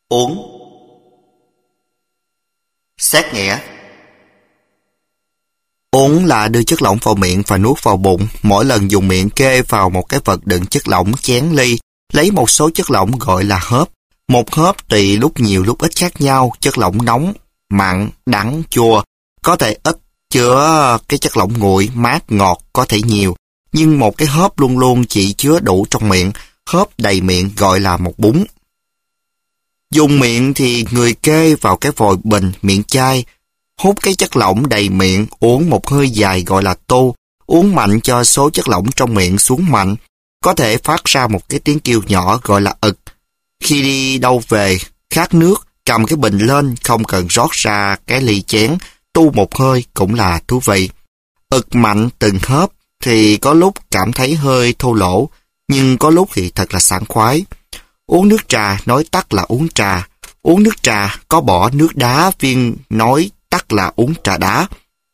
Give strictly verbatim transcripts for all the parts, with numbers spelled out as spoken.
Uống. Xét nghĩa. Uống là đưa chất lỏng vào miệng và nuốt vào bụng. Mỗi lần dùng miệng kê vào một cái vật đựng chất lỏng chén ly, lấy một số chất lỏng gọi là hớp. Một hớp tùy lúc nhiều lúc ít khác nhau, chất lỏng nóng, mặn, đắng, chua. Có thể ít chứa cái chất lỏng nguội, mát, ngọt, có thể nhiều. Nhưng một cái hớp luôn luôn chỉ chứa đủ trong miệng. Hớp đầy miệng gọi là một búng. Dùng miệng thì người kê vào cái vòi bình, miệng chai, hút cái chất lỏng đầy miệng, uống một hơi dài gọi là tu, uống mạnh cho số chất lỏng trong miệng xuống mạnh, có thể phát ra một cái tiếng kêu nhỏ gọi là ực. Khi đi đâu về, khát nước, cầm cái bình lên, không cần rót ra cái ly chén, tu một hơi cũng là thú vị. Ực mạnh từng hớp thì có lúc cảm thấy hơi thô lỗ, nhưng có lúc thì thật là sảng khoái. Uống nước trà nói tắt là uống trà. Uống nước trà có bỏ nước đá viên nói tắt là uống trà đá.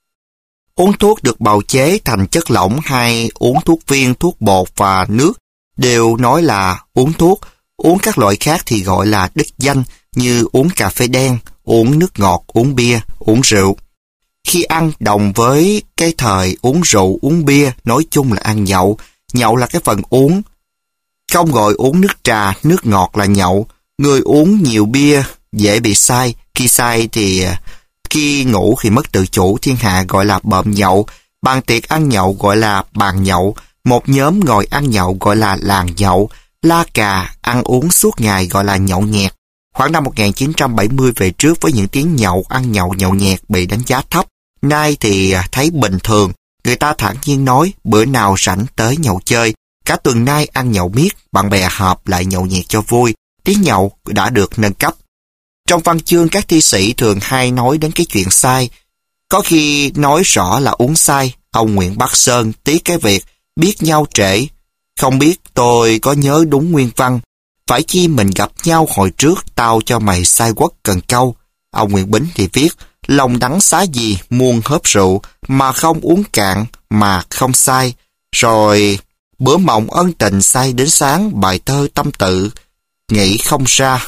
Uống thuốc được bào chế thành chất lỏng hay uống thuốc viên, thuốc bột và nước đều nói là uống thuốc. Uống các loại khác thì gọi là đích danh, như uống cà phê đen, uống nước ngọt, uống bia, uống rượu. Khi ăn đồng với cái thời uống rượu, uống bia, nói chung là ăn nhậu. Nhậu là cái phần uống. Không gọi uống nước trà, nước ngọt là nhậu. Người uống nhiều bia dễ bị say. Khi say thì khi ngủ thì mất tự chủ, thiên hạ gọi là bợm nhậu. Bàn tiệc ăn nhậu gọi là bàn nhậu. Một nhóm ngồi ăn nhậu gọi là làng nhậu. La cà ăn uống suốt ngày gọi là nhậu nhẹt. Khoảng năm một nghìn chín trăm bảy mươi về trước, với những tiếng nhậu, ăn nhậu, nhậu nhẹt bị đánh giá thấp. Nay thì thấy bình thường. Người ta thản nhiên nói bữa nào rảnh tới nhậu chơi. Cả tuần nay ăn nhậu miết, bạn bè họp lại nhậu nhẹt cho vui. Tiếng nhậu đã được nâng cấp. Trong văn chương, các thi sĩ thường hay nói đến cái chuyện sai. Có khi nói rõ là uống say. Ông Nguyễn Bắc Sơn tiếc cái việc biết nhau trễ. Không biết tôi có nhớ đúng nguyên văn. Phải chi mình gặp nhau hồi trước, tao cho mày sai quất cần câu. Ông Nguyễn Bính thì viết, lòng đắng xá gì muôn hớp rượu, mà không uống cạn, mà không say. Rồi bữa mộng ân tình say đến sáng, bài thơ tâm tự, nghĩ không ra.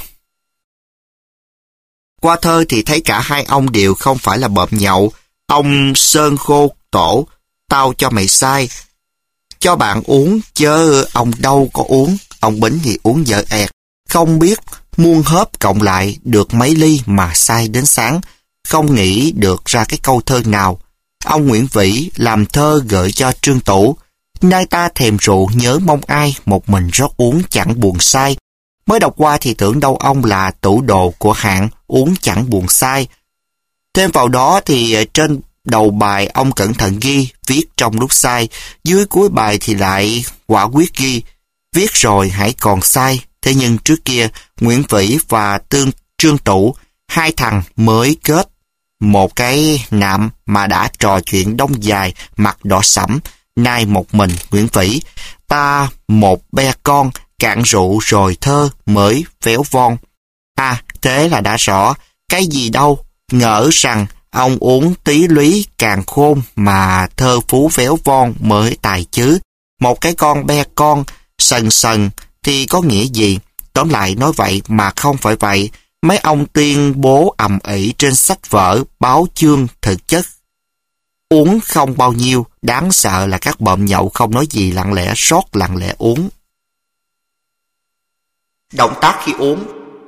Qua thơ thì thấy cả hai ông đều không phải là bợm nhậu. Ông Sơn khô tổ, tao cho mày say, cho bạn uống, chớ ông đâu có uống. Ông Bính thì uống dở ẹt, không biết muôn hớp cộng lại được mấy ly mà say đến sáng, không nghĩ được ra cái câu thơ nào. Ông Nguyễn Vĩ làm thơ gửi cho Trương Tủ, nay ta thèm rượu nhớ mong ai, một mình rót uống chẳng buồn say. Mới đọc qua thì tưởng đâu ông là tủ đồ của hạng uống chẳng buồn say. Thêm vào đó thì trên đầu bài ông cẩn thận ghi, viết trong lúc say, dưới cuối bài thì lại quả quyết ghi, viết rồi hãy còn say. Thế nhưng trước kia, Nguyễn Vĩ và Tương Trương Tủ, hai thằng mới kết một cái nạm mà đã trò chuyện đông dài, mặt đỏ sẫm. Nay một mình Nguyễn Vĩ, ta một be con, cạn rượu rồi thơ mới véo von. À, thế là đã rõ, cái gì đâu, ngỡ rằng ông uống tí lúy càng khôn mà thơ phú véo von mới tài chứ. Một cái con be con, sần sần thì có nghĩa gì? Tóm lại nói vậy mà không phải vậy. Mấy ông tuyên bố ầm ĩ trên sách vở, báo chương, thực chất uống không bao nhiêu. Đáng sợ là các bợm nhậu không nói gì, lặng lẽ rót, lặng lẽ uống. Động tác khi uống.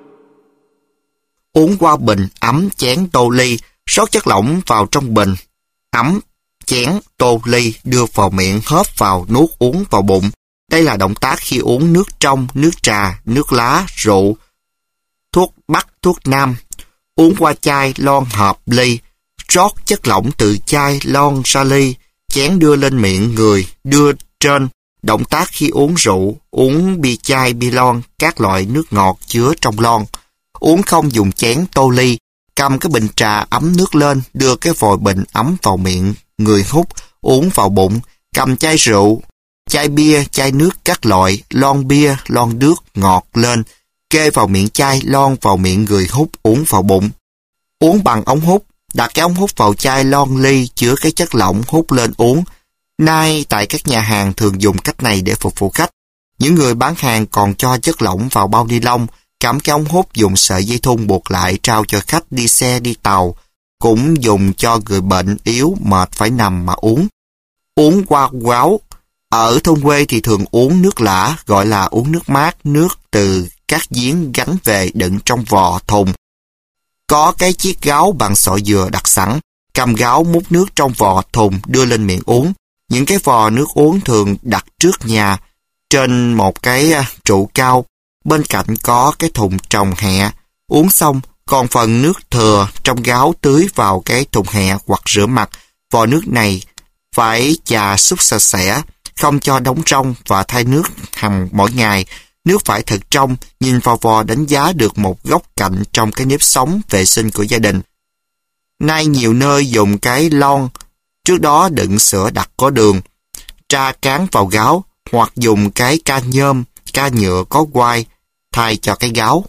Uống qua bình, ấm, chén, tô, ly, rót chất lỏng vào trong bình, ấm, chén, tô, ly, đưa vào miệng, hớp vào, nuốt uống vào bụng. Đây là động tác khi uống nước trong, nước trà, nước lá, rượu, thuốc bắc, thuốc nam. Uống qua chai, lon, hộp, ly, rót chất lỏng từ chai, lon ra ly, chén đưa lên miệng người, đưa trên. Động tác khi uống rượu, uống bia chai, bia lon, các loại nước ngọt chứa trong lon. Uống không dùng chén, tô, ly, cầm cái bình trà ấm nước lên, đưa cái vòi bình ấm vào miệng người hút, uống vào bụng. Cầm chai rượu, chai bia, chai nước các loại, lon bia, lon nước ngọt lên, kê vào miệng chai, lon vào miệng người hút, uống vào bụng. Uống bằng ống hút, đặt cái ống hút vào chai, lon, ly chứa cái chất lỏng, hút lên uống. Nay tại các nhà hàng thường dùng cách này để phục vụ khách. Những người bán hàng còn cho chất lỏng vào bao ni lông, cắm cái ống hút dùng sợi dây thun buộc lại trao cho khách đi xe đi tàu, cũng dùng cho người bệnh yếu mệt phải nằm mà uống. Uống qua quáo. Ở thôn quê thì thường uống nước lã, gọi là uống nước mát, nước từ các giếng gánh về đựng trong vò thùng. Có cái chiếc gáo bằng sọ dừa đặt sẵn, cầm gáo múc nước trong vò thùng đưa lên miệng uống. Những cái vò nước uống thường đặt trước nhà, trên một cái trụ cao, bên cạnh có cái thùng trồng hẹ. Uống xong, còn phần nước thừa trong gáo tưới vào cái thùng hẹ hoặc rửa mặt. Vò nước này phải chà xúc sạch sẽ, không cho đóng trong và thay nước hằng mỗi ngày. Nước phải thật trong, nhìn vào vò đánh giá được một góc cạnh trong cái nếp sống vệ sinh của gia đình. Nay nhiều nơi dùng cái lon, trước đó đựng sữa đặc có đường, tra cán vào gáo, hoặc dùng cái ca nhôm, ca nhựa có quai, thay cho cái gáo.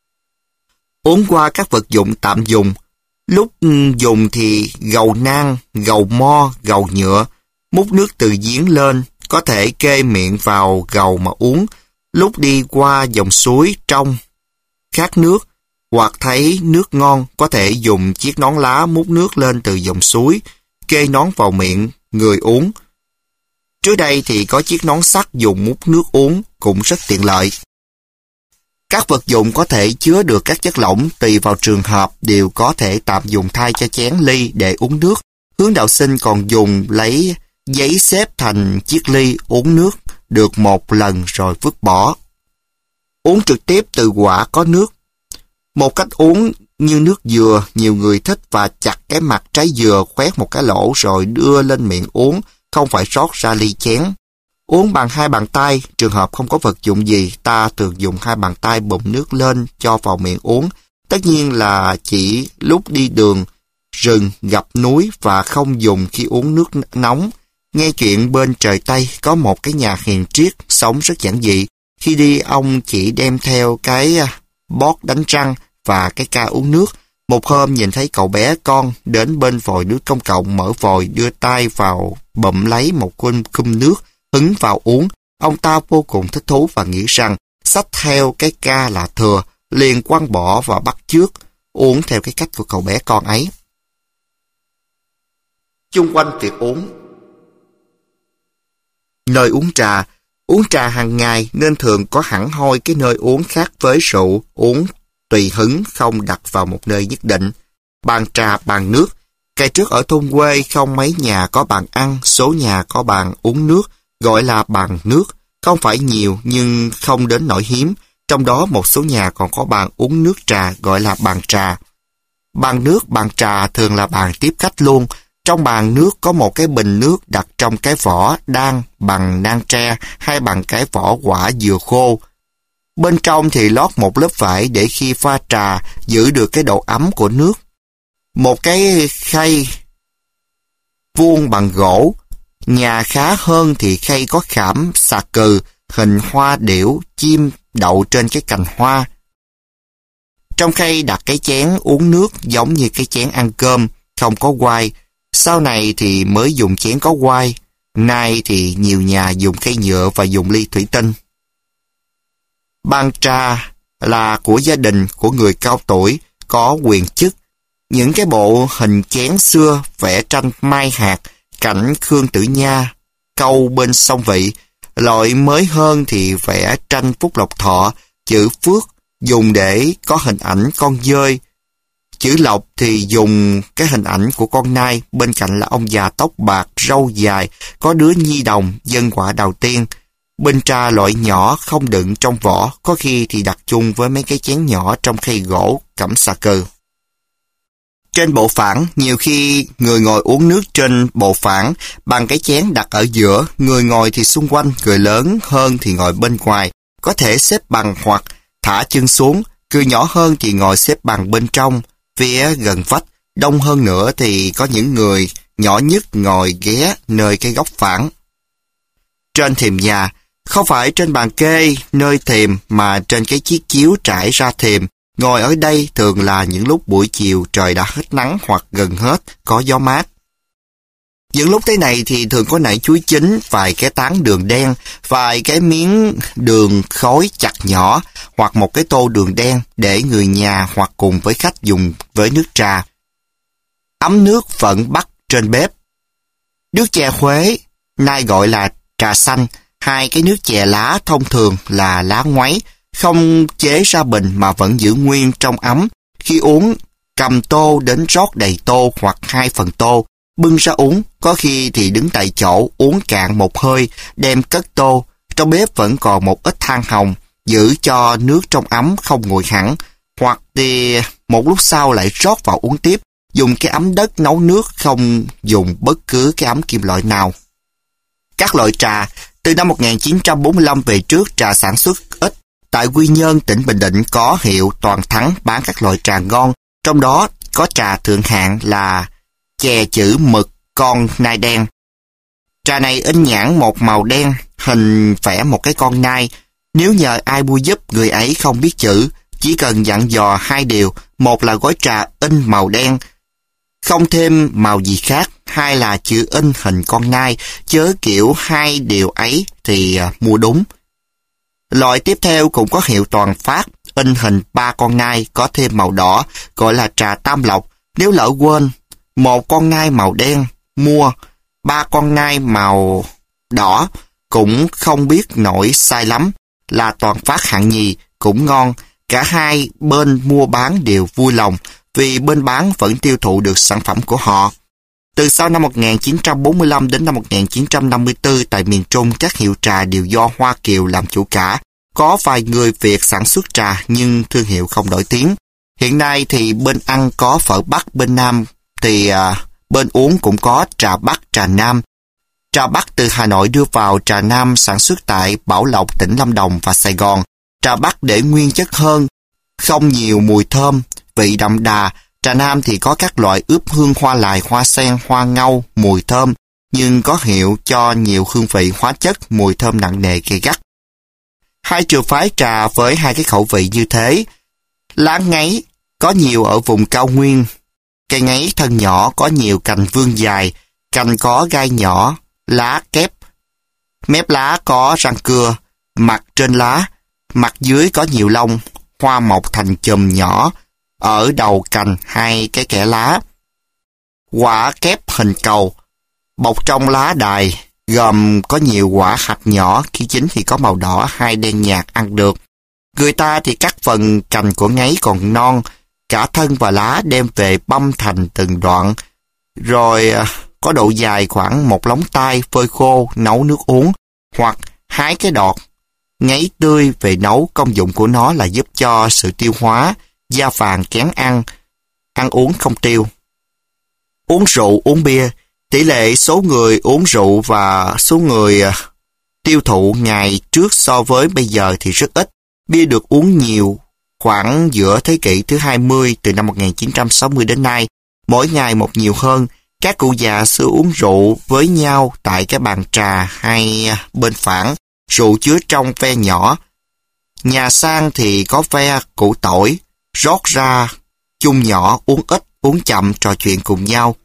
Uống qua các vật dụng tạm dùng. Lúc dùng thì gầu nang, gầu mo, gầu nhựa, múc nước từ giếng lên, có thể kê miệng vào gầu mà uống. Lúc đi qua dòng suối trong, khát nước, hoặc thấy nước ngon, có thể dùng chiếc nón lá múc nước lên từ dòng suối, kê nón vào miệng, người uống. Trước đây thì có chiếc nón sắt dùng múc nước uống, cũng rất tiện lợi. Các vật dụng có thể chứa được các chất lỏng tùy vào trường hợp đều có thể tạm dùng thay cho chén ly để uống nước. Hướng đạo sinh còn dùng lấy giấy xếp thành chiếc ly uống nước được một lần rồi vứt bỏ. Uống trực tiếp từ quả có nước. Một cách uống như nước dừa, nhiều người thích và chặt cái mặt trái dừa khoét một cái lỗ rồi đưa lên miệng uống, không phải rót ra ly chén. Uống bằng hai bàn tay, trường hợp không có vật dụng gì, ta thường dùng hai bàn tay bụng nước lên cho vào miệng uống. Tất nhiên là chỉ lúc đi đường, rừng, gặp núi và không dùng khi uống nước nóng. Nghe chuyện bên trời Tây có một cái nhà hiền triết sống rất giản dị. Khi đi ông chỉ đem theo cái bót đánh răng và cái ca uống nước. Một hôm nhìn thấy cậu bé con đến bên vòi nước công cộng, mở vòi đưa tay vào bụm lấy một cụm cụm nước, hứng vào uống. Ông ta vô cùng thích thú và nghĩ rằng xách theo cái ca là thừa, liền quăng bỏ và bắt chước uống theo cái cách của cậu bé con ấy. Chung quanh việc uống. Nơi uống trà. Uống trà hàng ngày nên thường có hẳn hoi cái nơi uống khác với rượu, uống tùy hứng, không đặt vào một nơi nhất định. Bàn trà, bàn nước. Ngày trước ở thôn quê không mấy nhà có bàn ăn, số nhà có bàn uống nước, gọi là bàn nước. Không phải nhiều nhưng không đến nỗi hiếm. Trong đó một số nhà còn có bàn uống nước trà, gọi là bàn trà. Bàn nước, bàn trà thường là bàn tiếp khách luôn. Trong bàn nước có một cái bình nước đặt trong cái vỏ đan bằng nang tre hay bằng cái vỏ quả dừa khô. Bên trong thì lót một lớp vải để khi pha trà giữ được cái độ ấm của nước. Một cái khay vuông bằng gỗ. Nhà khá hơn thì khay có khảm xà cừ, hình hoa điểu, chim đậu trên cái cành hoa. Trong khay đặt cái chén uống nước giống như cái chén ăn cơm, không có quai. Sau này thì mới dùng chén có quai. Nay thì nhiều nhà dùng khay nhựa và dùng ly thủy tinh. Bàn trà là của gia đình, của người cao tuổi, có quyền chức. Những cái bộ hình chén xưa vẽ tranh mai hạt, cảnh Khương Tử Nha, câu bên sông Vị. Loại mới hơn thì vẽ tranh Phúc Lộc Thọ, chữ Phước dùng để có hình ảnh con dơi. Chữ Lộc thì dùng cái hình ảnh của con nai, bên cạnh là ông già tóc bạc, râu dài, có đứa nhi đồng, dân quả đầu tiên. Bình trà loại nhỏ không đựng trong vỏ, có khi thì đặt chung với mấy cái chén nhỏ trong khay gỗ, cẩm xà cừ. Trên bộ phản, nhiều khi người ngồi uống nước trên bộ phản bằng cái chén đặt ở giữa, người ngồi thì xung quanh, người lớn hơn thì ngồi bên ngoài, có thể xếp bằng hoặc thả chân xuống, người nhỏ hơn thì ngồi xếp bằng bên trong, phía gần vách, đông hơn nữa thì có những người nhỏ nhất ngồi ghé nơi cái góc phản. Trên thềm nhà, không phải trên bàn kê nơi thềm mà trên cái chiếc chiếu trải ra thềm. Ngồi ở đây thường là những lúc buổi chiều trời đã hết nắng hoặc gần hết, có gió mát. Những lúc thế này thì thường có nải chuối chín, vài cái tán đường đen, vài cái miếng đường khối chặt nhỏ, hoặc một cái tô đường đen để người nhà hoặc cùng với khách dùng với nước trà. Ấm nước vẫn bắt trên bếp. Nước chè Huế, nay gọi là trà xanh, hai cái nước chè lá thông thường là lá ngoáy, không chế ra bình mà vẫn giữ nguyên trong ấm. Khi uống, cầm tô đến rót đầy tô hoặc hai phần tô, bưng ra uống, có khi thì đứng tại chỗ uống cạn một hơi, đem cất tô. Trong bếp vẫn còn một ít than hồng, giữ cho nước trong ấm không nguội hẳn, hoặc thì một lúc sau lại rót vào uống tiếp, dùng cái ấm đất nấu nước, không dùng bất cứ cái ấm kim loại nào. Các loại trà, từ năm một nghìn chín trăm bốn mươi lăm về trước, trà sản xuất ít. Tại Quy Nhơn, tỉnh Bình Định có hiệu Toàn Thắng bán các loại trà ngon, trong đó có trà thượng hạng là chè chữ mực con nai đen. Trà này in nhãn một màu đen, hình vẽ một cái con nai. Nếu nhờ ai mua giúp, người ấy không biết chữ, chỉ cần dặn dò hai điều: một là gói trà in màu đen, không thêm màu gì khác; hai là chữ in hình con nai, chớ kiểu hai điều ấy thì uh, mua đúng. Loại tiếp theo cũng có hiệu Toàn Phát, in hình ba con nai, có thêm màu đỏ, gọi là trà Tam Lộc. Nếu lỡ quên một con nai màu đen, mua ba con nai màu đỏ, cũng không biết nổi sai lắm, là Toàn Phát hạng nhì, cũng ngon. Cả hai bên mua bán đều vui lòng, vì bên bán vẫn tiêu thụ được sản phẩm của họ. Từ sau năm một nghìn chín trăm bốn mươi lăm đến năm một nghìn chín trăm năm mươi tư, tại miền Trung, các hiệu trà đều do Hoa Kiều làm chủ cả. Có vài người Việt sản xuất trà nhưng thương hiệu không nổi tiếng. Hiện nay thì bên ăn có phở Bắc, bên Nam thì à, bên uống cũng có trà Bắc, trà Nam. Trà Bắc từ Hà Nội đưa vào, trà Nam sản xuất tại Bảo Lộc, tỉnh Lâm Đồng và Sài Gòn. Trà Bắc để nguyên chất hơn, không nhiều mùi thơm, vị đậm đà. Trà Nam thì có các loại ướp hương hoa lài, hoa sen, hoa ngâu, mùi thơm, nhưng có hiệu cho nhiều hương vị hóa chất, mùi thơm nặng nề gay gắt. Hai trường phái trà với hai cái khẩu vị như thế. Lá ngấy có nhiều ở vùng cao nguyên. Cây ngấy thân nhỏ, có nhiều cành vươn dài, cành có gai nhỏ, lá kép. Mép lá có răng cưa, mặt trên lá, mặt dưới có nhiều lông, hoa mọc thành chùm nhỏ ở đầu cành hai cái kẽ lá. Quả kép hình cầu, bọc trong lá đài, gồm có nhiều quả hạt nhỏ, khi chín thì có màu đỏ hay đen nhạt, ăn được. Người ta thì cắt phần cành của ngấy còn non, cả thân và lá đem về băm thành từng đoạn, rồi có độ dài khoảng một lóng tay, phơi khô, nấu nước uống, hoặc hái cái đọt ngấy tươi về nấu. Công dụng của nó là giúp cho sự tiêu hóa, da vàng kén ăn, ăn uống không tiêu. Uống rượu, uống bia, tỷ lệ số người uống rượu và số người tiêu thụ ngày trước so với bây giờ thì rất ít. Bia được uống nhiều khoảng giữa thế kỷ thứ hai mươi, từ năm một nghìn chín trăm sáu mươi đến nay, mỗi ngày một nhiều hơn. Các cụ già xưa uống rượu với nhau tại cái bàn trà hay bên phản, rượu chứa trong ve nhỏ. Nhà sang thì có ve củ tỏi, rót ra chung nhỏ, uống ít, uống chậm, trò chuyện cùng nhau.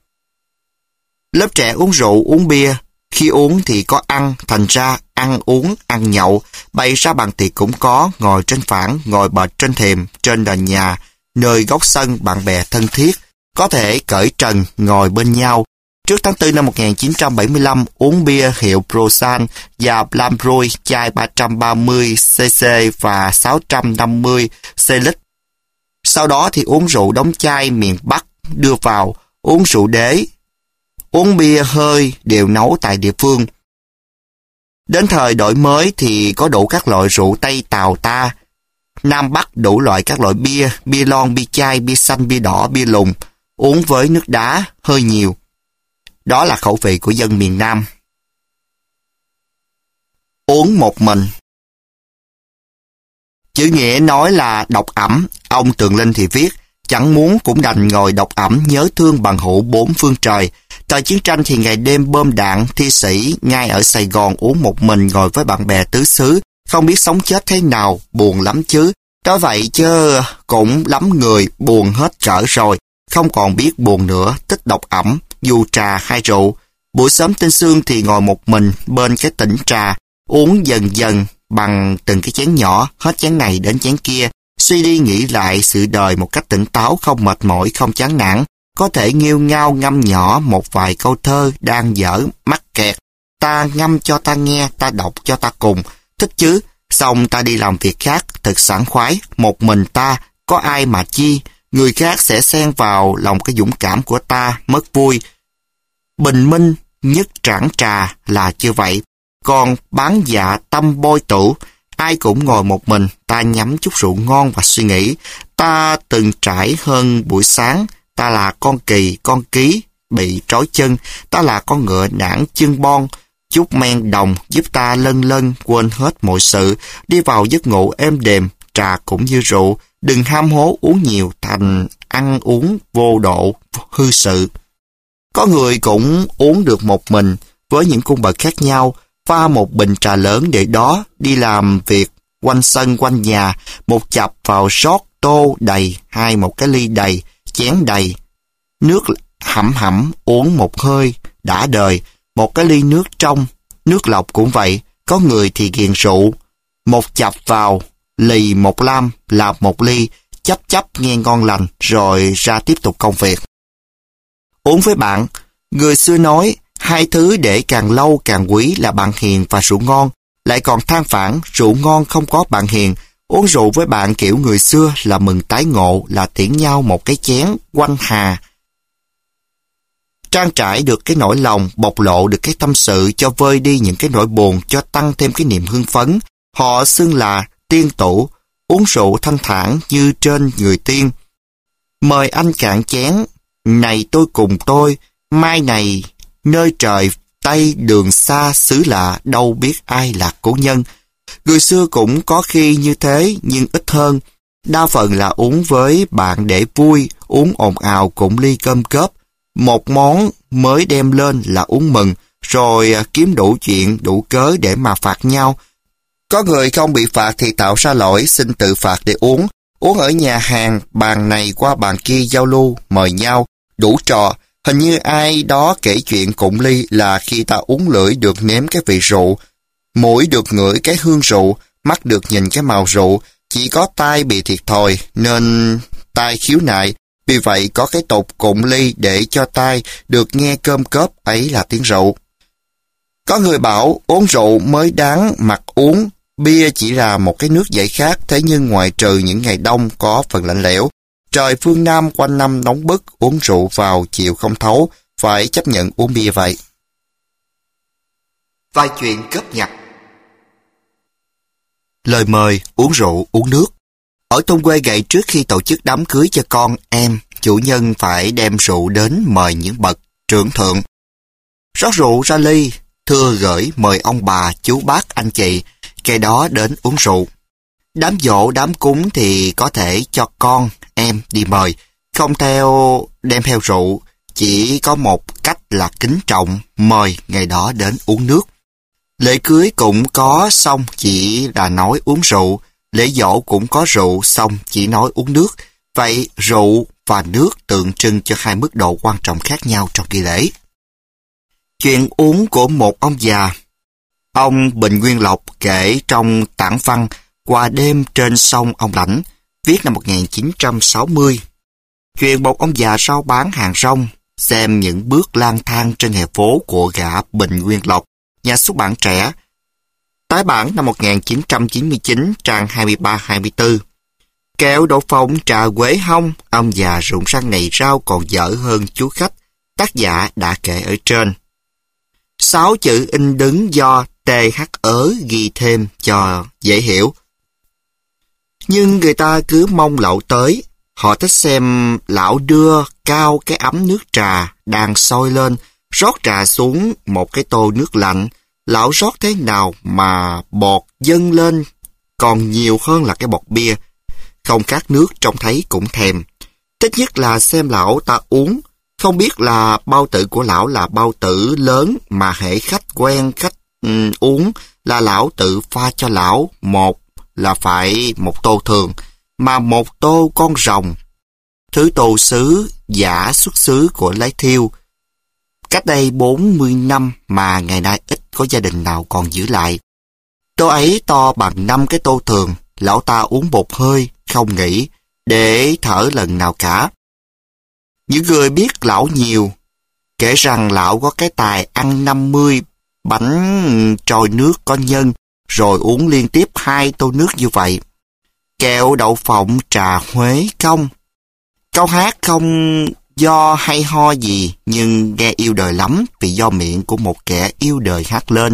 Lớp trẻ uống rượu, uống bia, khi uống thì có ăn, thành ra ăn uống, ăn nhậu, bày ra bàn tiệc cũng có, ngồi trên phản, ngồi bệt trên thềm, trên nền nhà, nơi góc sân, bạn bè thân thiết, có thể cởi trần, ngồi bên nhau. Trước tháng tư năm một nghìn chín trăm bảy mươi lăm, uống bia hiệu Prosan và Blambroi, chai ba trăm ba mươi xê xê và sáu trăm năm mươi xê lít. Sau đó thì uống rượu đóng chai miền Bắc đưa vào, uống rượu đế, uống bia hơi đều nấu tại địa phương. Đến thời đổi mới thì có đủ các loại rượu Tây Tàu ta, Nam Bắc đủ loại các loại bia, bia lon, bia chai, bia xanh, bia đỏ, bia lùng, uống với nước đá hơi nhiều. Đó là khẩu vị của dân miền Nam. Uống một mình. Chữ nghĩa nói là độc ẩm, ông Tường Linh thì viết: chẳng muốn cũng đành ngồi độc ẩm, nhớ thương bằng hữu bốn phương trời. Thời chiến tranh thì ngày đêm bom đạn, thi sĩ ngay ở Sài Gòn uống một mình ngồi với bạn bè tứ xứ, không biết sống chết thế nào, buồn lắm chứ. Nói vậy chứ cũng lắm người buồn hết cỡ rồi, không còn biết buồn nữa, tích độc ẩm, dù trà hay rượu. Buổi sớm tinh sương thì ngồi một mình bên cái tĩnh trà, uống dần dần bằng từng cái chén nhỏ, hết chén này đến chén kia, suy đi nghĩ lại sự đời một cách tỉnh táo, không mệt mỏi, không chán nản, có thể nghêu ngao ngâm nhỏ một vài câu thơ đang dở mắc kẹt. Ta ngâm cho ta nghe, ta đọc cho ta cùng, thích chứ, xong ta đi làm việc khác, thật sảng khoái, một mình ta, có ai mà chi, người khác sẽ xen vào lòng cái dũng cảm của ta, mất vui. Bình minh, nhất trảng trà là chưa vậy, còn bán dạ tâm bôi tủ, ai cũng ngồi một mình, ta nhắm chút rượu ngon và suy nghĩ, ta từng trải hơn buổi sáng, ta là con kỳ, con ký, bị trói chân, ta là con ngựa nản chân bon, chút men đồng giúp ta lân lân quên hết mọi sự, đi vào giấc ngủ êm đềm, trà cũng như rượu, đừng ham hố uống nhiều thành ăn uống vô độ, hư sự. Có người cũng uống được một mình, với những cung bậc khác nhau, pha một bình trà lớn để đó, đi làm việc, quanh sân quanh nhà, một chập vào rót tô đầy, hai một cái ly đầy, chén đầy. Nước hẩm hẩm uống một hơi, đã đời, một cái ly nước trong, nước lọc cũng vậy, có người thì ghiền rượu, một chập vào, lì một lam, làm một ly, chấp chấp nghe ngon lành, rồi ra tiếp tục công việc. Uống với bạn, người xưa nói, hai thứ để càng lâu càng quý là bạn hiền và rượu ngon, lại còn than phản rượu ngon không có bạn hiền. Uống rượu với bạn kiểu người xưa là mừng tái ngộ, là tiễn nhau một cái chén quanh hà. Trang trải được cái nỗi lòng, bộc lộ được cái tâm sự, cho vơi đi những cái nỗi buồn, cho tăng thêm cái niềm hưng phấn. Họ xưng là tiên tủ, uống rượu thanh thản như trên người tiên. Mời anh cạn chén, này tôi cùng tôi, mai này nơi trời Tây đường xa xứ lạ, đâu biết ai là cố nhân. Người xưa cũng có khi như thế, nhưng ít hơn. Đa phần là uống với bạn để vui, uống ồn ào cũng ly cơm cớp. Một món mới đem lên là uống mừng, rồi kiếm đủ chuyện, đủ cớ để mà phạt nhau. Có người không bị phạt thì tạo ra lỗi, xin tự phạt để uống. Uống ở nhà hàng, bàn này qua bàn kia giao lưu, mời nhau, đủ trò. Hình như ai đó kể chuyện cụng ly là khi ta uống lưỡi được nếm cái vị rượu, mũi được ngửi cái hương rượu, mắt được nhìn cái màu rượu, chỉ có tai bị thiệt thòi nên tai khiếu nại. Vì vậy có cái tục cụng ly để cho tai được nghe cơm cớp, ấy là tiếng rượu. Có người bảo uống rượu mới đáng mặt uống, bia chỉ là một cái nước giải khát, thế nhưng ngoại trừ những ngày đông có phần lạnh lẽo, trời phương Nam quanh năm nóng bức, uống rượu vào chịu không thấu, phải chấp nhận uống bia vậy. Vài chuyện cướp nhặt. Lời mời uống rượu uống nước. Ở thôn quê gậy, trước khi tổ chức đám cưới cho con em, chủ nhân phải đem rượu đến mời những bậc trưởng thượng. Rót rượu ra ly, thưa gửi mời ông bà, chú bác, anh chị, kẻ đó đến uống rượu. Đám giỗ, đám cúng thì có thể cho con, em đi mời, không theo đem theo rượu, chỉ có một cách là kính trọng, mời ngày đó đến uống nước. Lễ cưới cũng có, xong chỉ là nói uống rượu, lễ giỗ cũng có rượu, xong chỉ nói uống nước. Vậy rượu và nước tượng trưng cho hai mức độ quan trọng khác nhau trong nghi lễ. Chuyện uống của một ông già. Ông Bình Nguyên Lộc kể trong tản văn Qua đêm trên sông Ông Lãnh, viết năm một nghìn chín trăm sáu mươi. Chuyện một ông già rao bán hàng rong, xem những bước lang thang trên hè phố của gã Bình Nguyên Lộc, nhà xuất bản Trẻ. Tái bản năm một nghìn chín trăm chín mươi chín, trang hai mươi ba hai mươi tư. Kẹo đậu phộng trà quế hông, ông già rụng răng này rau còn dở hơn chú khách, tác giả đã kể ở trên. Sáu chữ in đứng do tê hát ớ ghi thêm cho dễ hiểu. Nhưng người ta cứ mong lão tới, họ thích xem lão đưa cao cái ấm nước trà đang sôi lên, rót trà xuống một cái tô nước lạnh. Lão rót thế nào mà bọt dâng lên còn nhiều hơn là cái bọt bia. Không khác nước trông thấy cũng thèm. Thích nhất là xem lão ta uống. Không biết là bao tử của lão là bao tử lớn mà hễ khách quen khách um, uống là lão tự pha cho lão, một là phải một tô thường, mà một tô con rồng. Thứ tô sứ giả xuất xứ của Lái Thiêu. cách đây bốn mươi năm mà ngày nay ít có gia đình nào còn giữ lại. Tô ấy to bằng năm cái tô thường, lão ta uống một hơi, không nghỉ, để thở lần nào cả. Những người biết lão nhiều, kể rằng lão có cái tài ăn năm mươi bánh trôi nước có nhân, rồi uống liên tiếp hai tô nước như vậy. Kẹo đậu phộng trà Huế công. Câu hát không do hay ho gì, nhưng nghe yêu đời lắm vì do miệng của một kẻ yêu đời hát lên.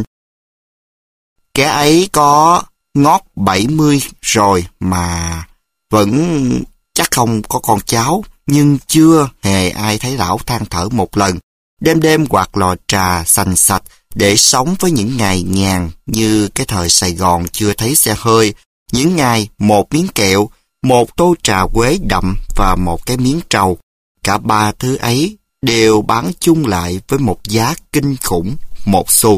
Kẻ ấy có ngót bảy mươi rồi mà vẫn chắc không có con cháu, nhưng chưa hề ai thấy lão than thở một lần, đêm đêm quạt lò trà sành sạch để sống với những ngày nhàn như cái thời Sài Gòn chưa thấy xe hơi, những ngày một miếng kẹo, một tô trà quế đậm và một cái miếng trầu. Cả ba thứ ấy đều bán chung lại với một giá kinh khủng, một xu.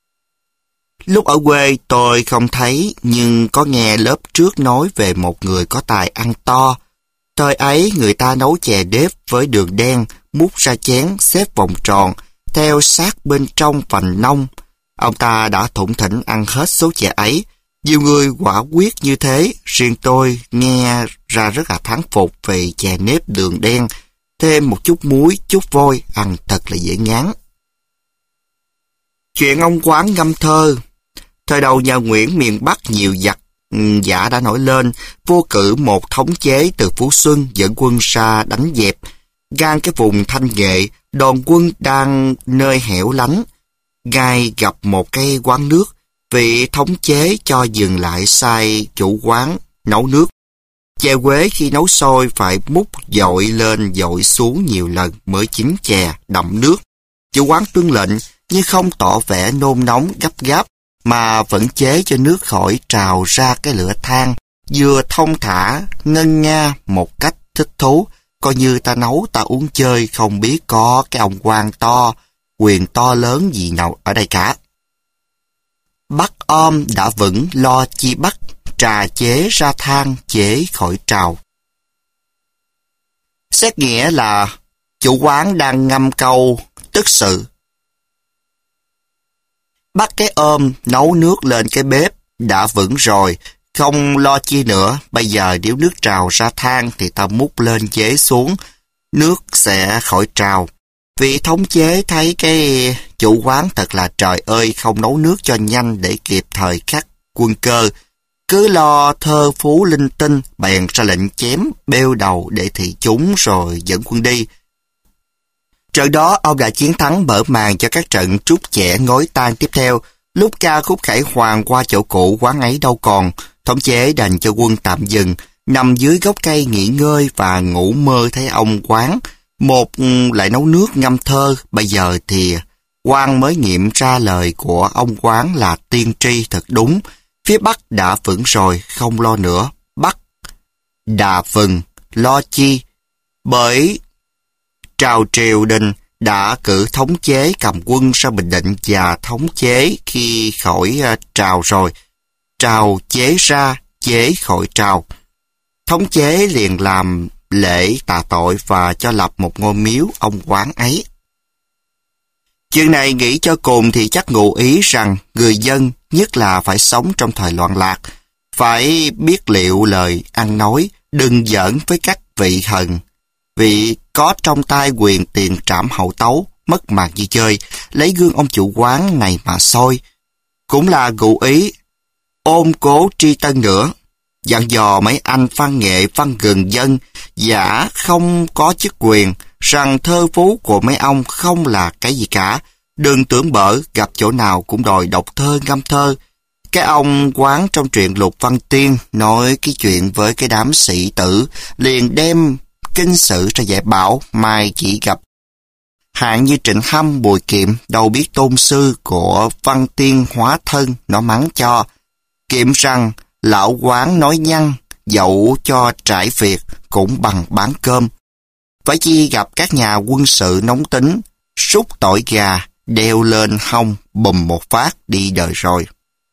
Lúc ở quê tôi không thấy, nhưng có nghe lớp trước nói về một người có tài ăn to. Thời ấy người ta nấu chè đếp với đường đen, múc ra chén xếp vòng tròn, theo sát bên trong vành nông. Ông ta đã thủng thỉnh ăn hết số chè ấy. Nhiều người quả quyết như thế, riêng tôi nghe ra rất là thán phục về chè nếp đường đen, thêm một chút muối, chút vôi, ăn thật là dễ ngán. Chuyện ông Quán ngâm thơ. Thời đầu nhà Nguyễn miền Bắc nhiều giặc giả đã nổi lên, vô cử một thống chế từ Phú Xuân dẫn quân ra đánh dẹp. Gan cái vùng Thanh Nghệ, đoàn quân đang nơi hẻo lánh. Gai gặp một cái quán nước, vị thống chế cho dừng lại sai chủ quán nấu nước. Chè quế khi nấu sôi phải múc dội lên dội xuống nhiều lần mới chín chè đậm nước. Chủ quán tuân lệnh nhưng không tỏ vẻ nôn nóng gấp gáp, mà vẫn chế cho nước khỏi trào ra cái lửa than, vừa thông thả ngân nga một cách thích thú, coi như ta nấu ta uống chơi, không biết có cái ông quan to, quyền to lớn gì nào ở đây cả. Bắt om đã vững lo chi bắt, trà chế ra than chế khỏi trào. Xét nghĩa là chủ quán đang ngâm câu tức sự. Bắt cái ôm nấu nước lên cái bếp đã vững rồi, không lo chi nữa. Bây giờ nếu nước trào ra than thì ta múc lên chế xuống, nước sẽ khỏi trào. Vị thống chế thấy cái chủ quán thật là trời ơi không nấu nước cho nhanh để kịp thời khắc quân cơ, cứ lo thơ phú linh tinh, bèn ra lệnh chém bêu đầu để thị chúng rồi dẫn quân đi. Trận đó ông đã chiến thắng mở màn cho các trận trút chẻ ngói tan tiếp theo. Lúc ca khúc khải hoàn qua chỗ cũ quán ấy đâu còn, thống chế đành cho quân tạm dừng, nằm dưới gốc cây nghỉ ngơi và ngủ mơ thấy ông quán. Một lại nấu nước ngâm thơ, bây giờ thì quan mới nghiệm ra lời của ông quán là tiên tri thật đúng. Phía Bắc đã vững rồi, không lo nữa. Bắc đà vừng, lo chi? Bởi Trào Triều Đình đã cử thống chế cầm quân ra Bình Định và thống chế khi khỏi uh, trào rồi. Trào chế ra, chế khỏi trào. Thống chế liền làm lễ tạ tội và cho lập một ngôi miếu ông quán ấy. Chuyện này nghĩ cho cùng thì chắc ngụ ý rằng người dân nhất là phải sống trong thời loạn lạc, phải biết liệu lời ăn nói, đừng giỡn với các vị thần, vì có trong tay quyền tiền trảm hậu tấu, mất mặt như chơi, lấy gương ông chủ quán này mà soi. Cũng là ngụ ý ôm cố tri tân nữa, dặn dò mấy anh văn nghệ văn gần dân, giả không có chức quyền, rằng thơ phú của mấy ông không là cái gì cả. Đừng tưởng bở, gặp chỗ nào cũng đòi đọc thơ ngâm thơ. Cái ông quán trong truyện Lục Văn Tiên nói cái chuyện với cái đám sĩ tử, liền đem kinh sử ra dạy bảo, mai chỉ gặp hạng như Trịnh Hâm, Bùi Kiệm, đâu biết tôn sư của Văn Tiên hóa thân, nó mắng cho. Kiệm rằng, lão quán nói nhăng, dẫu cho trải việc, cũng bằng bán cơm. Phải chi gặp các nhà quân sự nóng tính, sút tỏi gà, đeo lên hông, bùm một phát, đi đời rồi.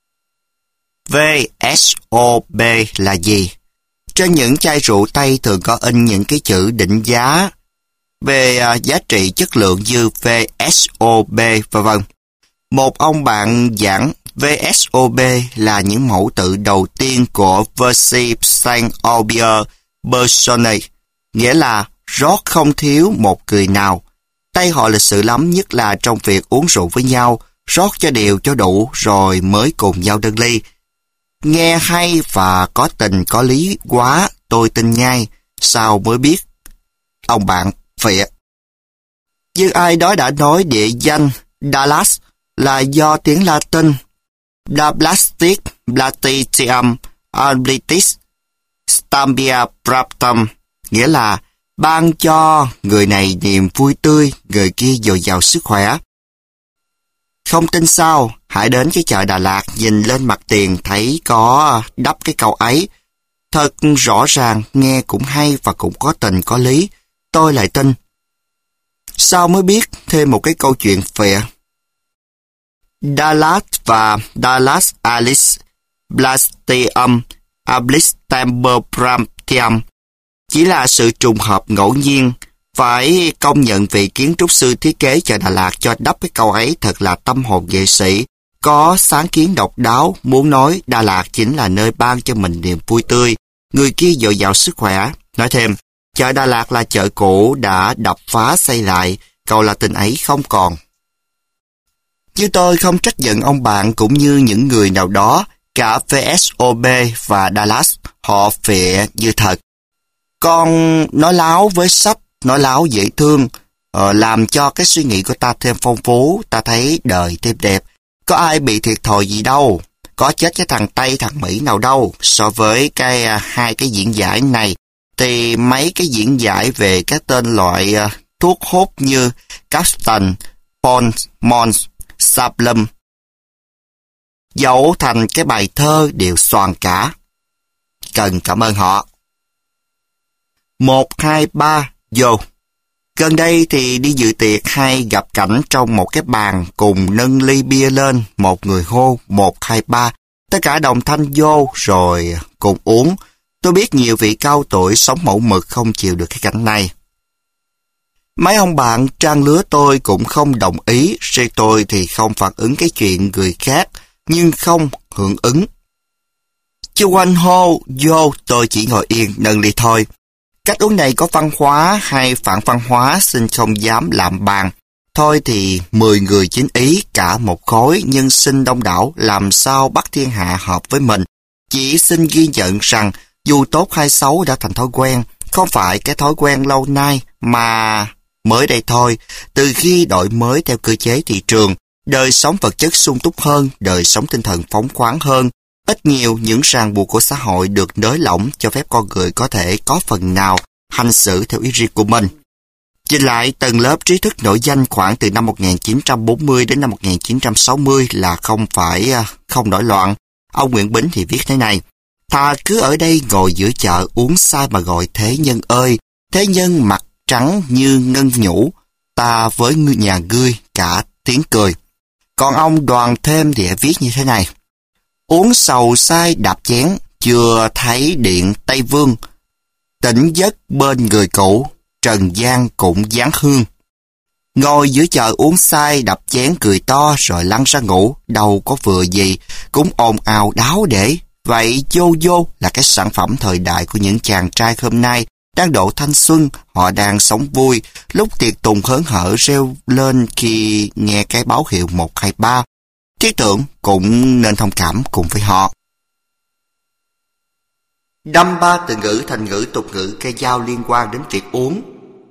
vê ét o bê là gì? Trên những chai rượu Tây thường có in những cái chữ định giá về uh, giá trị chất lượng như vê ét o bê, vân vân. Một ông bạn giảng vê ét o bê là những mẫu tự đầu tiên của Versi Saint-Aubert Bersonnet, nghĩa là rót không thiếu một người nào. Tay họ lịch sự lắm, nhất là trong việc uống rượu với nhau, rót cho đều cho đủ rồi mới cùng nhau nâng ly. Nghe hay và có tình có lý quá, tôi tin ngay, sao mới biết. Ông bạn phịa. Như ai đó đã nói địa danh Dallas là do tiếng Latin Dablastic Blatitium Arbitis Stambia Praptum, nghĩa là ban cho người này niềm vui tươi, người kia dồi dào sức khỏe. Không tin sao, hãy đến cái chợ Đà Lạt, nhìn lên mặt tiền thấy có đắp cái câu ấy. Thật rõ ràng, nghe cũng hay và cũng có tình có lý. Tôi lại tin. Sao mới biết thêm một cái câu chuyện phịa. Dallas và Dallas Alice Blastium Ablistamberpramtium chỉ là sự trùng hợp ngẫu nhiên. Phải công nhận vị kiến trúc sư thiết kế chợ Đà Lạt cho đắp cái câu ấy thật là tâm hồn nghệ sĩ, có sáng kiến độc đáo, muốn nói Đà Lạt chính là nơi ban cho mình niềm vui tươi, người kia dồi dào sức khỏe. Nói thêm, chợ Đà Lạt là chợ cũ đã đập phá xây lại, câu Latin ấy không còn. Như tôi không trách giận ông bạn cũng như những người nào đó, cả vê ét o bê và Dallas họ phịa như thật. Con nói láo với sách, nói láo dễ thương, ờ, làm cho cái suy nghĩ của ta thêm phong phú, ta thấy đời thêm đẹp. Có ai bị thiệt thòi gì đâu, có chết cái thằng Tây thằng Mỹ nào đâu. So với cái hai cái diễn giải này, thì mấy cái diễn giải về các tên loại uh, thuốc hút như Capstan, Pons, Mons, Sablum dẫu thành cái bài thơ đều xoàn cả. Cần cảm ơn họ. Một, hai, ba, vô. Gần đây thì đi dự tiệc hay gặp cảnh trong một cái bàn cùng nâng ly bia lên, một người hô, một, hai, ba. Tất cả đồng thanh vô rồi cùng uống. Tôi biết nhiều vị cao tuổi sống mẫu mực không chịu được cái cảnh này. Mấy ông bạn trang lứa tôi cũng không đồng ý, riêng tôi thì không phản ứng cái chuyện người khác, nhưng không hưởng ứng. Chu quanh hô, vô, tôi chỉ ngồi yên, nâng ly thôi. Cách uống này có văn hóa hay phản văn hóa xin không dám làm bàn. Thôi thì mười người chín ý cả một khối, nhưng xin đông đảo làm sao bắt thiên hạ hợp với mình. Chỉ xin ghi nhận rằng dù tốt hay xấu đã thành thói quen, không phải cái thói quen lâu nay mà mới đây thôi. Từ khi đổi mới theo cơ chế thị trường, đời sống vật chất sung túc hơn, đời sống tinh thần phóng khoáng hơn. Ít nhiều những ràng buộc của xã hội được nới lỏng cho phép con người có thể có phần nào hành xử theo ý riêng của mình. Nhìn lại tầng lớp trí thức nổi danh khoảng từ năm một nghìn chín trăm bốn mươi đến năm một nghìn chín trăm sáu mươi là không phải không nổi loạn. Ông Nguyễn Bính thì viết thế này: thà cứ ở đây ngồi giữa chợ uống sai mà gọi thế nhân ơi, thế nhân mặt trắng như ngân nhũ, ta với nhà ngươi cả tiếng cười. Còn ông Đoàn Thêm thì viết như thế này: uống sầu sai đạp chén, chưa thấy điện Tây Vương, tỉnh giấc bên người cũ, trần gian cũng dáng hương. Ngồi giữa chợ uống say đập chén cười to rồi lăn ra ngủ, đâu có vừa gì, cũng ồn ào đáo để. Vậy vô vô là cái sản phẩm thời đại của những chàng trai hôm nay, đang độ thanh xuân, họ đang sống vui, lúc tiệc tùng hớn hở reo lên khi nghe cái báo hiệu một hai ba. Thiết tưởng cũng nên thông cảm cùng với họ. Đâm ba từ ngữ thành ngữ tục ngữ cây dao liên quan đến việc uống.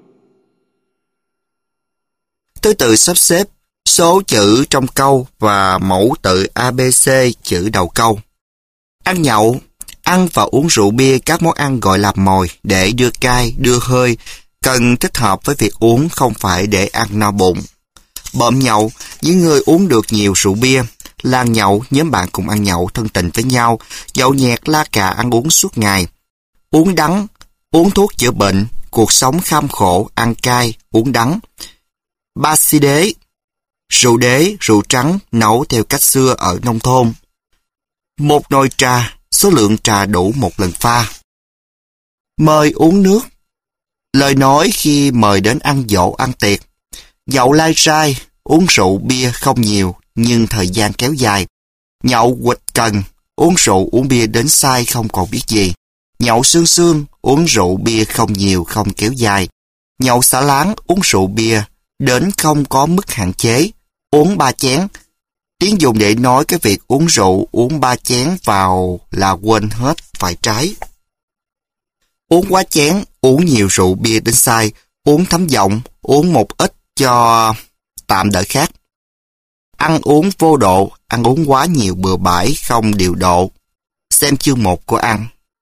Thứ tự sắp xếp số chữ trong câu và mẫu tự a bê xê chữ đầu câu. Ăn nhậu, ăn và uống rượu bia, các món ăn gọi là mồi để đưa cay, đưa hơi, cần thích hợp với việc uống, không phải để ăn no bụng. Bợm nhậu, những người uống được nhiều rượu bia. Làng nhậu, nhóm bạn cùng ăn nhậu thân tình với nhau, nhậu nhẹt la cà ăn uống suốt ngày. Uống đắng, uống thuốc chữa bệnh, cuộc sống kham khổ, ăn cay, uống đắng. Ba si đế, rượu đế, rượu trắng nấu theo cách xưa ở nông thôn. Một nồi trà, số lượng trà đủ một lần pha. Mời uống nước. Lời nói khi mời đến ăn dỗ ăn tiệc. Nhậu lai rai, uống rượu bia không nhiều nhưng thời gian kéo dài. Nhậu quỵt cần, uống rượu uống bia đến say không còn biết gì. Nhậu sương sương, uống rượu bia không nhiều không kéo dài. Nhậu xả láng, uống rượu bia đến không có mức hạn chế. Uống ba chén. Tiếng dùng để nói cái việc uống rượu, uống ba chén vào là quên hết phải trái. Uống quá chén, uống nhiều rượu bia đến say, uống thấm giọng, uống một ít cho tạm đỡ khác. Ăn uống vô độ, ăn uống quá nhiều bừa bãi không điều độ. Xem chương một của ăn.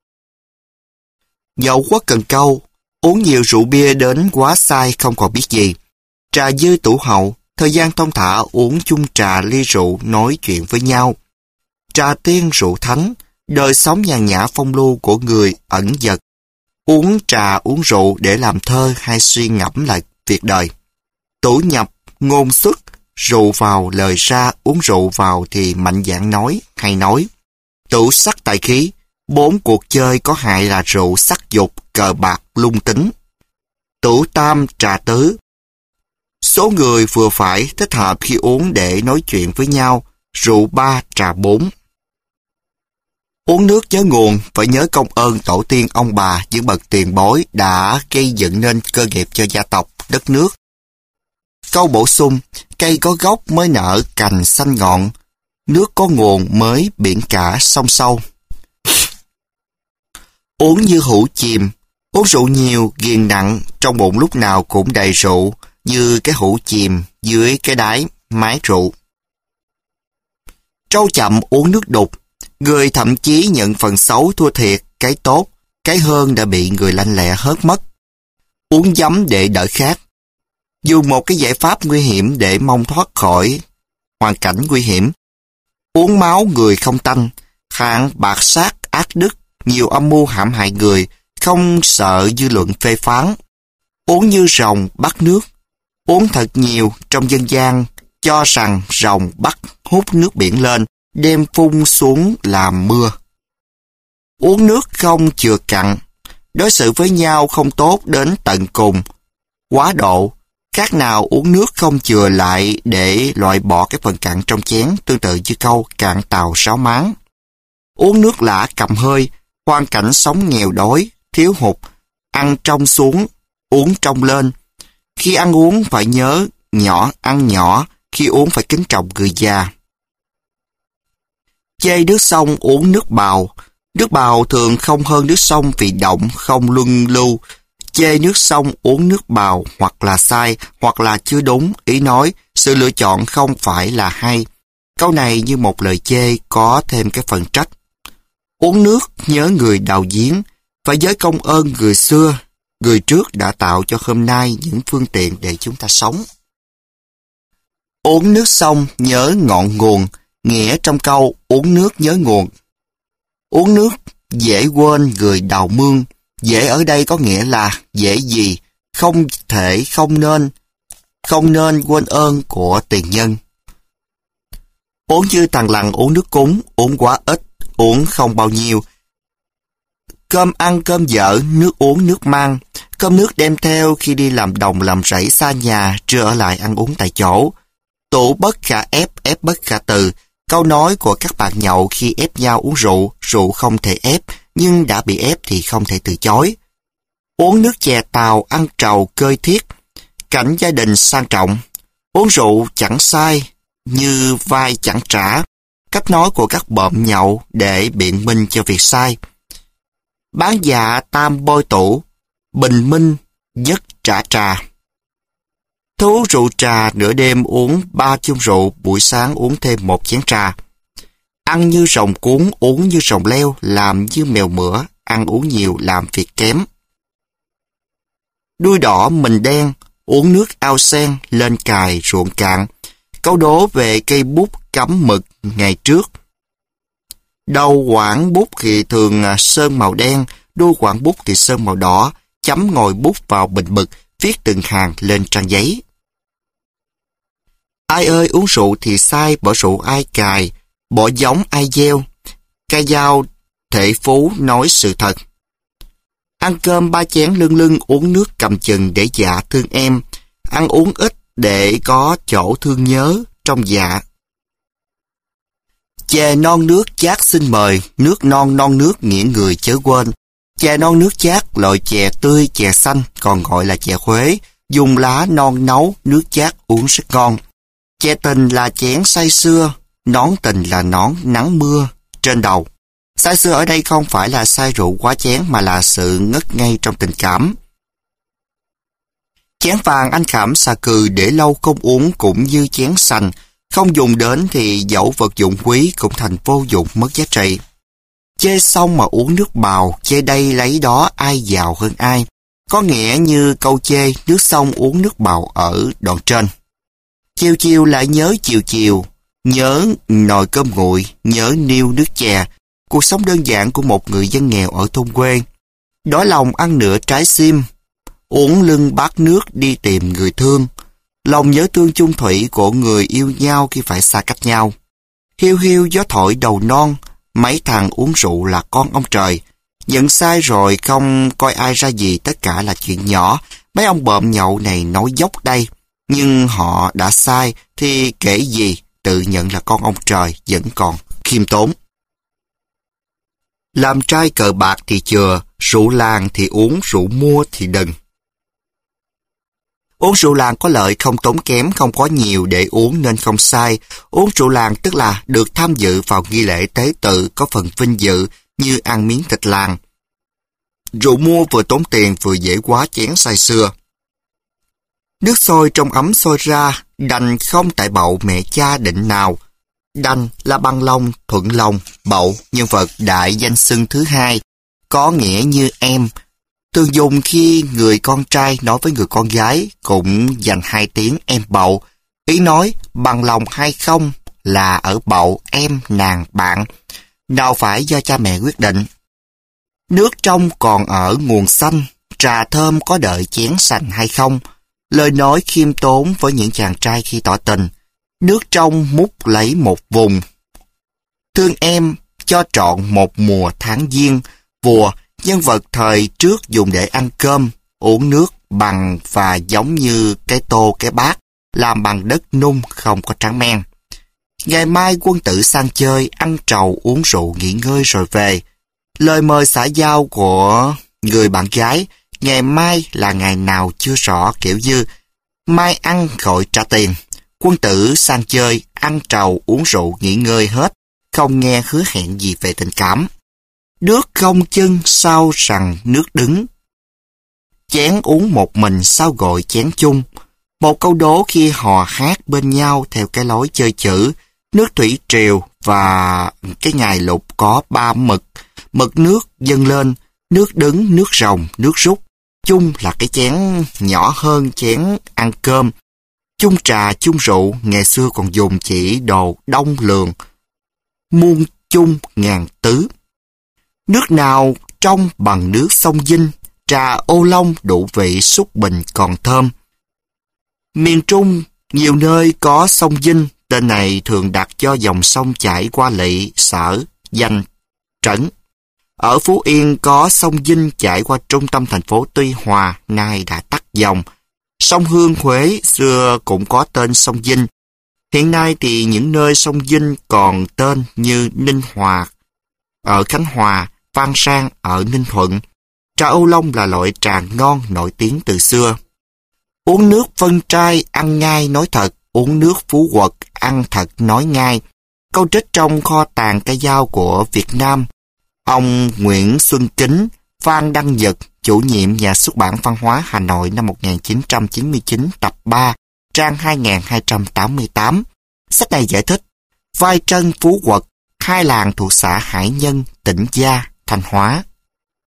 Nhậu quá cần câu, uống nhiều rượu bia đến quá say không còn biết gì. Trà dư tủ hậu, thời gian thong thả uống chung trà ly rượu nói chuyện với nhau. Trà tiên rượu thánh, đời sống nhàn nhã phong lưu của người ẩn dật. Uống trà uống rượu để làm thơ hay suy ngẫm lại việc đời. Tủ nhập, ngôn xuất, rượu vào lời ra, uống rượu vào thì mạnh dạn nói hay nói. Tủ sắc tài khí, bốn cuộc chơi có hại là rượu sắc dục, cờ bạc, lung tính. Tủ tam trà tứ, số người vừa phải thích hợp khi uống để nói chuyện với nhau, rượu ba trà bốn. Uống nước nhớ nguồn, phải nhớ công ơn tổ tiên ông bà những bậc tiền bối đã gây dựng nên cơ nghiệp cho gia tộc, đất nước. Câu bổ sung, cây có gốc mới nở cành xanh ngọn, nước có nguồn mới biển cả sông sâu. Uống như hũ chìm, uống rượu nhiều, ghiền nặng, trong bụng lúc nào cũng đầy rượu, như cái hũ chìm dưới cái đáy mái rượu. Trâu chậm uống nước đục, người thậm chí nhận phần xấu thua thiệt, cái tốt, cái hơn đã bị người lanh lẹ hớt mất. Uống giấm để đỡ khát, dùng một cái giải pháp nguy hiểm để mong thoát khỏi hoàn cảnh nguy hiểm. Uống máu người không tanh, hạng bạc sát ác đức, nhiều âm mưu hãm hại người, không sợ dư luận phê phán. Uống như rồng bắt nước, uống thật nhiều trong dân gian cho rằng rồng bắt hút nước biển lên, đem phun xuống làm mưa. Uống nước không chừa cặn, đối xử với nhau không tốt đến tận cùng, quá độ, khác nào uống nước không chừa lại để loại bỏ cái phần cặn trong chén, tương tự như câu cạn tàu sáo máng. Uống nước lã cầm hơi, hoàn cảnh sống nghèo đói, thiếu hụt, ăn trong xuống, uống trong lên. Khi ăn uống phải nhớ nhỏ ăn nhỏ, khi uống phải kính trọng người già. Chê nước sông uống nước bào, nước bào thường không hơn nước sông vì động không luân lưu. Chê nước sông uống nước bào hoặc là sai, hoặc là chưa đúng, ý nói, sự lựa chọn không phải là hay. Câu này như một lời chê có thêm cái phần trách. Uống nước nhớ người đào giếng, phải nhớ công ơn người xưa, người trước đã tạo cho hôm nay những phương tiện để chúng ta sống. Uống nước sông nhớ ngọn nguồn, nghĩa trong câu uống nước nhớ nguồn. Uống nước dễ quên người đào mương, dễ ở đây có nghĩa là dễ gì, không thể, không nên, không nên quên ơn của tiền nhân. Uống như thằng lằn uống nước cúng, uống quá ít, uống không bao nhiêu. Cơm ăn cơm dở, nước uống nước mang, cơm nước đem theo khi đi làm đồng làm rẫy xa nhà, trưa ở lại ăn uống tại chỗ. Tủ bất khả ép, ép bất khả từ, câu nói của các bạn nhậu khi ép nhau uống rượu, rượu không thể ép, nhưng đã bị ép thì không thể từ chối. Uống nước chè tàu, ăn trầu, cơi thiết, cảnh gia đình sang trọng. Uống rượu chẳng sai, như vai chẳng trả, cách nói của các bợm nhậu để biện minh cho việc sai. Bán dạ tam bôi tủ, bình minh nhất trả trà. Thú rượu trà nửa đêm uống ba chung rượu, buổi sáng uống thêm một chén trà. Ăn như rồng cuốn, uống như rồng leo, làm như mèo mửa, ăn uống nhiều làm việc kém. Đuôi đỏ mình đen, uống nước ao sen, lên cài ruộng cạn. Câu đố về cây bút cắm mực ngày trước. Đầu quảng bút thì thường sơn màu đen, đuôi quảng bút thì sơn màu đỏ, chấm ngòi bút vào bình mực, viết từng hàng lên trang giấy. Ai ơi uống rượu thì sai, bỏ rượu ai cài, bỏ giống ai gieo. Ca dao thể phú nói sự thật. Ăn cơm ba chén lưng lưng, uống nước cầm chừng để dạ thương em. Ăn uống ít để có chỗ thương nhớ trong dạ. Chè non nước chát xin mời, nước non non nước nghĩa người chớ quên. Chè non nước chát, loại chè tươi, chè xanh, còn gọi là chè Huế, dùng lá non nấu, nước chát uống rất ngon. Chè tình là chén say sưa, nón tình là nón nắng mưa trên đầu. Say sưa ở đây không phải là say rượu quá chén mà là sự ngất ngây trong tình cảm. Chén vàng anh khảm xà cừ để lâu không uống cũng như chén sành, không dùng đến thì dẫu vật dụng quý cũng thành vô dụng mất giá trị. Chê xong mà uống nước bào, chê đây lấy đó ai giàu hơn ai. Có nghĩa như câu chê nước xong uống nước bào ở đoạn trên. Chiều chiều lại nhớ chiều chiều, nhớ nồi cơm nguội, nhớ niêu nước chè. Cuộc sống đơn giản của một người dân nghèo ở thôn quê. Đói lòng ăn nửa trái sim, uống lưng bát nước đi tìm người thương. Lòng nhớ thương chung thủy của người yêu nhau khi phải xa cách nhau. Hiu hiu gió thổi đầu non, mấy thằng uống rượu là con ông trời. Nhận sai rồi không coi ai ra gì, tất cả là chuyện nhỏ. Mấy ông bợm nhậu này nói dốc đây. Nhưng họ đã sai thì kể gì, tự nhận là con ông trời vẫn còn khiêm tốn. Làm trai cờ bạc thì chừa, rượu làng thì uống, rượu mua thì đừng. Uống rượu làng có lợi không tốn kém, không có nhiều để uống nên không sai. Uống rượu làng tức là được tham dự vào nghi lễ tế tự, có phần vinh dự như ăn miếng thịt làng. Rượu mua vừa tốn tiền vừa dễ quá chén say sưa. Nước sôi trong ấm sôi ra, đành không tại bậu mẹ cha định nào. Đành là bằng lòng, thuận lòng, bậu, nhân vật đại danh xưng thứ hai, có nghĩa như em. Thường dùng khi người con trai nói với người con gái, cũng dành hai tiếng em bậu. Ý nói bằng lòng hay không là ở bậu em nàng bạn, nào phải do cha mẹ quyết định. Nước trong còn ở nguồn xanh, trà thơm có đợi chén sành hay không. Lời nói khiêm tốn với những chàng trai khi tỏ tình. Nước trong múc lấy một vùng. Thương em cho trọn một mùa tháng giêng. Vùa, nhân vật thời trước dùng để ăn cơm, uống nước bằng và giống như cái tô cái bát, làm bằng đất nung không có tráng men. Ngày mai quân tử sang chơi, ăn trầu uống rượu nghỉ ngơi rồi về. Lời mời xã giao của người bạn gái, ngày mai là ngày nào chưa rõ, kiểu như mai ăn gọi trả tiền. Quân tử sang chơi, ăn trầu uống rượu nghỉ ngơi hết, không nghe hứa hẹn gì về tình cảm. Nước không chân sao rằng nước đứng. Chén uống một mình sao gọi chén chung. Một câu đố khi hò hát bên nhau theo cái lối chơi chữ. Nước thủy triều và cái ngày lục có ba mực. Mực nước dâng lên, nước đứng, nước rồng, nước rút. Chung là cái chén nhỏ hơn chén ăn cơm. Chung trà, chung rượu, ngày xưa còn dùng chỉ đồ đông lường. Muôn chung ngàn tứ. Nước nào trong bằng nước sông Vinh, trà ô long đủ vị xúc bình còn thơm. Miền Trung, nhiều nơi có sông Vinh, tên này thường đặt cho dòng sông chảy qua lỵ, sở, danh, trấn. Ở Phú Yên có sông Vinh chảy qua trung tâm thành phố Tuy Hòa, nay đã tắt dòng. Sông Hương Huế xưa cũng có tên sông Vinh. Hiện nay thì những nơi sông Vinh còn tên như Ninh Hòa ở Khánh Hòa, Phan Sang ở Ninh Thuận. Trà ô long là loại trà ngon nổi tiếng từ xưa. Uống nước phân trai, ăn ngay nói thật. Uống nước Phú Quật, ăn thật nói ngay. Câu trích trong kho tàng ca dao của Việt Nam. Ông Nguyễn Xuân Kính, Phan Đăng Nhật, chủ nhiệm nhà xuất bản Văn hóa Hà Nội năm một nghìn chín trăm chín mươi chín, tập ba, trang hai nghìn hai trăm tám mươi tám. Sách này giải thích, Vai Trân, Phú Quật, hai làng thuộc xã Hải Nhân, tỉnh Gia, Thanh Hóa.